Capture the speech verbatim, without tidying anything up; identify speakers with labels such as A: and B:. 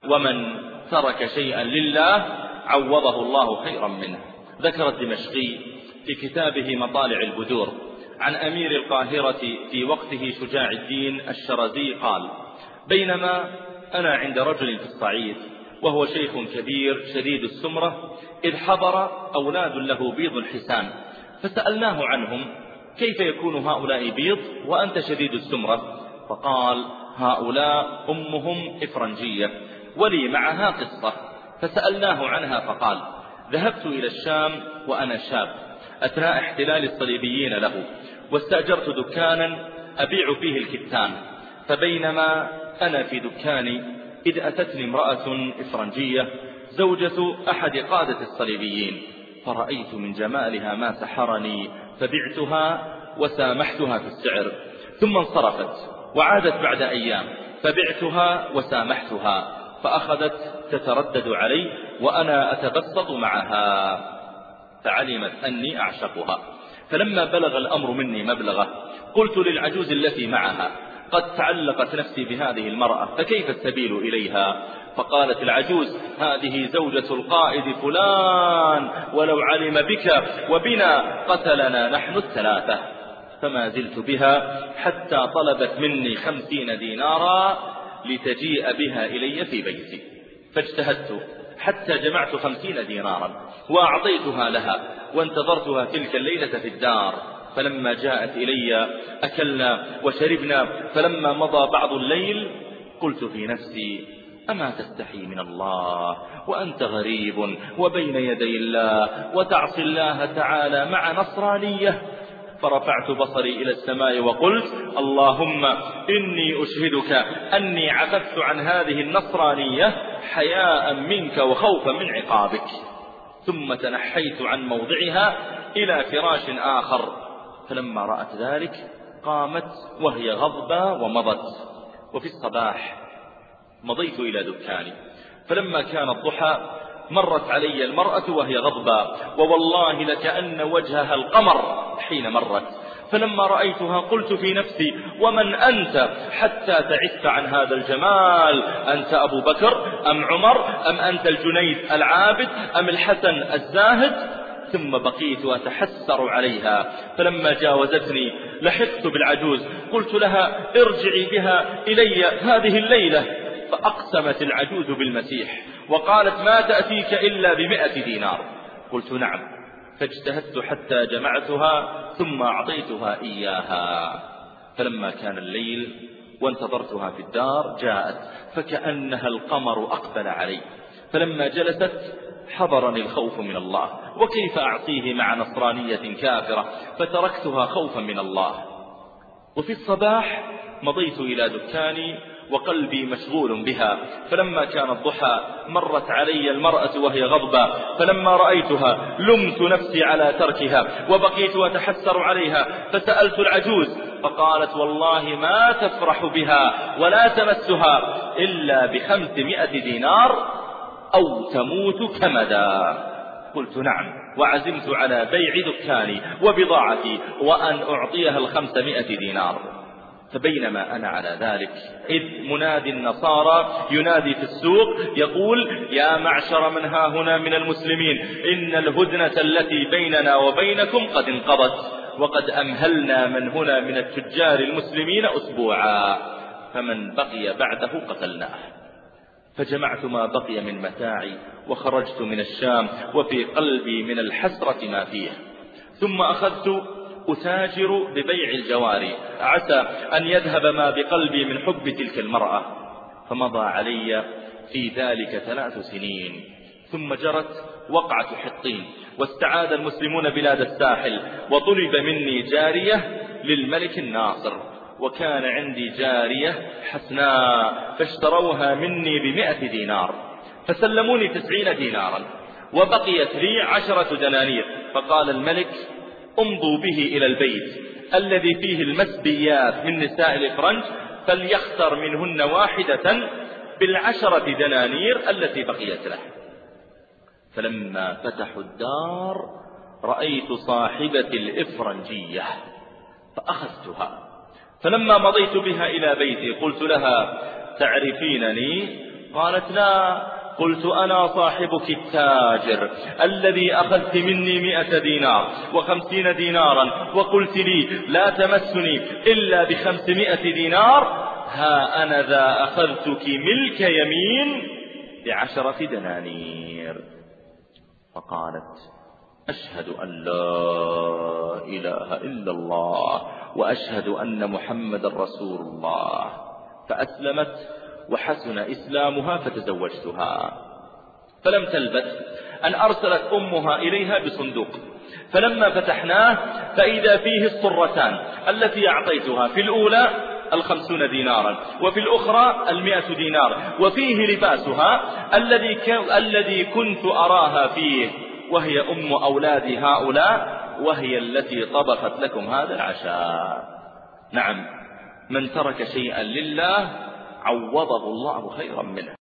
A: ومن ترك شيئا لله عوضه الله خيرا منه. ذكر الدمشقي في كتابه مطالع البدور عن أمير القاهرة في وقته شجاع الدين الشرزي قال: بينما أنا عند رجل في الصعيد وهو شيخ كبير شديد السمرة، إذ حضر أولاد له بيض حسان، فسألناه عنهم: كيف يكون هؤلاء بيض وأنت شديد السمرة؟ فقال: هؤلاء أمهم إفرنجية ولي معها قصة. فسألناه عنها فقال: ذهبت إلى الشام وأنا شاب أثناء احتلال الصليبيين له، واستأجرت دكانا أبيع فيه الكتان، فبينما أنا في دكاني إذ أتتني امرأة إفرنجية زوجة أحد قادة الصليبيين، فرأيت من جمالها ما سحرني فبعتها وسامحتها في السعر، ثم انصرفت وعادت بعد أيام فبعتها وسامحتها، فأخذت تتردد علي وأنا أتبسط معها، فعلمت أني أعشقها. فلما بلغ الأمر مني مبلغه قلت للعجوز التي معها: قد تعلقت نفسي بهذه المرأة، فكيف السبيل إليها؟ فقالت العجوز: هذه زوجة القائد فلان، ولو علم بك وبنا قتلنا نحن الثلاثة. فما زلت بها حتى طلبت مني خمسين دينارا لتجيء بها إلي في بيتي، فاجتهدت حتى جمعت خمسين دينارا وأعطيتها لها، وانتظرتها تلك الليلة في الدار. فلما جاءت إلي أكلنا وشربنا، فلما مضى بعض الليل قلت في نفسي: أما تستحي من الله وأنت غريب وبين يدي الله وتعصي الله تعالى مع نصرانية؟ فرفعت بصري إلى السماء وقلت: اللهم إني أشهدك أني عففت عن هذه النصرانية حياء منك وخوفا من عقابك. ثم تنحيت عن موضعها إلى فراش آخر، فلما رأت ذلك قامت وهي غضبة ومضت. وفي الصباح مضيت إلى دكاني، فلما كان الضحى مرت علي المرأة وهي غضبة، ووالله لكأن وجهها القمر حين مرت. فلما رأيتها قلت في نفسي: ومن أنت حتى تعفت عن هذا الجمال؟ أنت أبو بكر أم عمر أم أنت الجنيد العابد أم الحسن الزاهد؟ ثم بقيت أتحسر عليها. فلما جاوزتني لحقت بالعجوز، قلت لها: ارجعي بها إلي هذه الليلة. فأقسمت العجوز بالمسيح وقالت: ما تأتيك إلا بمئة دينار. قلت: نعم. فاجتهدت حتى جمعتها ثم أعطيتها إياها. فلما كان الليل وانتظرتها في الدار جاءت، فكأنها القمر أقبل علي. فلما جلست حضرني الخوف من الله، وكيف أعطيه مع نصرانية كافرة؟ فتركتها خوفا من الله. وفي الصباح مضيت إلى دكاني وقلبي مشغول بها، فلما كان الضحى مرت علي المرأة وهي غضبة، فلما رأيتها لمت نفسي على تركها وبقيت أتحسر عليها. فسألت العجوز فقالت: والله ما تفرح بها ولا تمسها إلا بخمسمائة دينار أو تموت كمدا. قلت: نعم. وعزمت على بيع دكاني وبضاعتي وأن أعطيها الخمسمائة دينار. فبينما أنا على ذلك إذ منادي النصارى ينادي في السوق يقول: يا معشر من ها هنا من المسلمين، إن الهدنة التي بيننا وبينكم قد انقضت، وقد أمهلنا من هنا من التجار المسلمين أسبوعا، فمن بقي بعده قتلناه. فجمعت ما بقي من متاعي وخرجت من الشام وفي قلبي من الحسرة ما فيه. ثم أخذت أتاجر ببيع الجواري عسى أن يذهب ما بقلبي من حب تلك المرأة. فمضى علي في ذلك ثلاث سنين، ثم جرت وقعة حطين، واستعاد المسلمون بلاد الساحل، وطلب مني جارية للملك الناصر، وكان عندي جارية حسناء فاشتروها مني بمئة دينار، فسلموني تسعين دينارا، وبقيت لي عشرة دنانير. فقال الملك: امضوا به إلى البيت الذي فيه المسبيات من نساء الإفرنج، فليختر منهن واحدة بالعشرة دنانير التي بقيت له. فلما فتحوا الدار رأيت صاحبة الإفرنجية فأخذتها. فلما مضيت بها إلى بيتي قلت لها: تعرفينني؟ قالت لا. قلت أنا صاحبك التاجر الذي أخذت مني مئة دينار وخمسين دينارا وقلت لي لا تمسني إلا بخمسمائة دينار، ها أنا ذا أخذتك ملك يمين بعشرة دنانير. فقالت أشهد أن لا إله إلا الله وأشهد أن محمد رسول الله. فأسلمت وحسن إسلامها فتزوجتها. فلم تلبث أن أرسلت أمها إليها بصندوق، فلما فتحناه فإذا فيه الصرتان التي أعطيتها، في الأولى الخمسون دينارا وفي الأخرى المئة دينار، وفيه لباسها الذي, الذي كنت أراها فيه، وهي أم أولاد هؤلاء، وهي التي طبخت لكم هذا العشاء. نعم، من ترك شيئا لله عوضه الله خيرا منه.